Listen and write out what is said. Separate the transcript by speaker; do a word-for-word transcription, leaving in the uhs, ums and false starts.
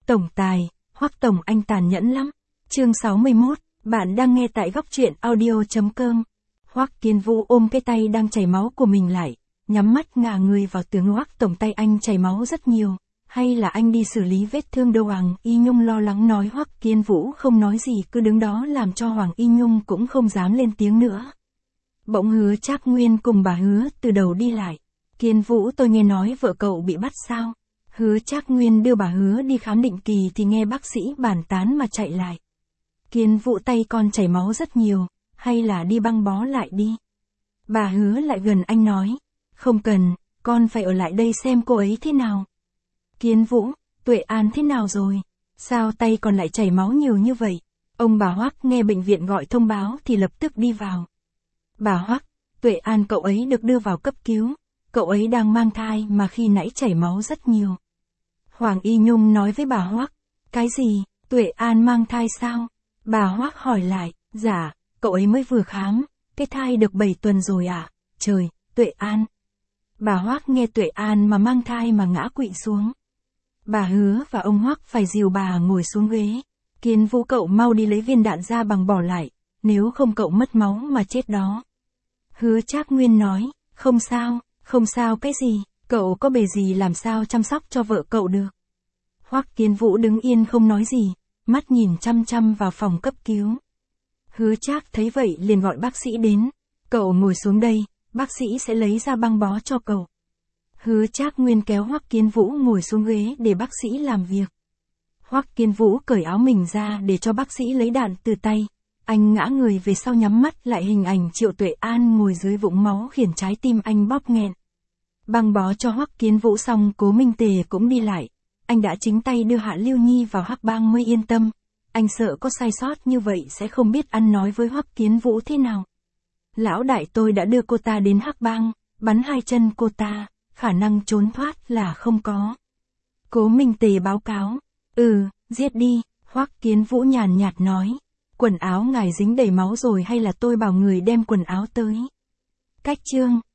Speaker 1: Tổng tài, Hoắc Tổng anh tàn nhẫn lắm. Chương sáu mươi mốt, bạn đang nghe tại góc truyện audio chấm com. Hoắc Kiến Vũ ôm cái tay đang chảy máu của mình lại, nhắm mắt ngả người vào tường. Hoắc Tổng tay anh chảy máu rất nhiều, hay là anh đi xử lý vết thương đâu? Hoàng Y Nhung lo lắng nói. Hoắc Kiến Vũ không nói gì, cứ đứng đó làm cho Hoàng Y Nhung cũng không dám lên tiếng nữa. Bỗng Hứa Trác Nguyên cùng bà Hứa từ đầu đi lại. Kiến Vũ, tôi nghe nói vợ cậu bị bắt sao? Hứa Trác Nguyên đưa bà Hứa đi khám định kỳ thì nghe bác sĩ bàn tán mà chạy lại. Kiến Vũ, tay con chảy máu rất nhiều, hay là đi băng bó lại đi. Bà Hứa lại gần anh nói, không cần, con phải ở lại đây xem cô ấy thế nào. Kiến Vũ, Tuệ An thế nào rồi? Sao tay còn lại chảy máu nhiều như vậy? Ông bà Hoắc nghe bệnh viện gọi thông báo thì lập tức đi vào. Bà Hoắc, Tuệ An cậu ấy được đưa vào cấp cứu, cậu ấy đang mang thai mà khi nãy chảy máu rất nhiều. Hoàng Y Nhung nói với bà Hoắc, cái gì, Tuệ An mang thai sao? Bà Hoắc hỏi lại, dạ, cậu ấy mới vừa khám, cái thai được bảy tuần rồi à? Trời, Tuệ An. Bà Hoắc nghe Tuệ An mà mang thai mà ngã quỵ xuống. Bà Hứa và ông Hoắc phải dìu bà ngồi xuống ghế. Kiến Vũ, cậu mau đi lấy viên đạn ra bằng bỏ lại, nếu không cậu mất máu mà chết đó. Hứa Trác Nguyên nói, không sao, không sao cái gì, cậu có bề gì làm sao chăm sóc cho vợ cậu được. Hoắc Kiến Vũ đứng yên không nói gì, mắt nhìn chăm chăm vào phòng cấp cứu. Hứa Trác thấy vậy liền gọi bác sĩ đến, cậu ngồi xuống đây, bác sĩ sẽ lấy ra băng bó cho cậu. Hứa Trác Nguyên kéo Hoắc Kiến Vũ ngồi xuống ghế để bác sĩ làm việc. Hoắc Kiến Vũ cởi áo mình ra để cho bác sĩ lấy đạn từ tay. Anh ngã người về sau nhắm mắt lại, hình ảnh Triệu Tuệ An ngồi dưới vũng máu khiến trái tim anh bóp nghẹn. Băng bó cho Hoắc Kiến Vũ xong, Cố Minh Tề cũng đi lại. Anh đã chính tay đưa Hạ Lưu Nhi vào Hắc Bang mới yên tâm. Anh sợ có sai sót như vậy sẽ không biết ăn nói với Hoắc Kiến Vũ thế nào. Lão đại, tôi đã đưa cô ta đến Hắc Bang, bắn hai chân cô ta, khả năng trốn thoát là không có. Cố Minh Tề báo cáo. Ừ, giết đi, Hoắc Kiến Vũ nhàn nhạt nói. Quần áo ngài dính đầy máu rồi hay là tôi bảo người đem quần áo tới? Cách chương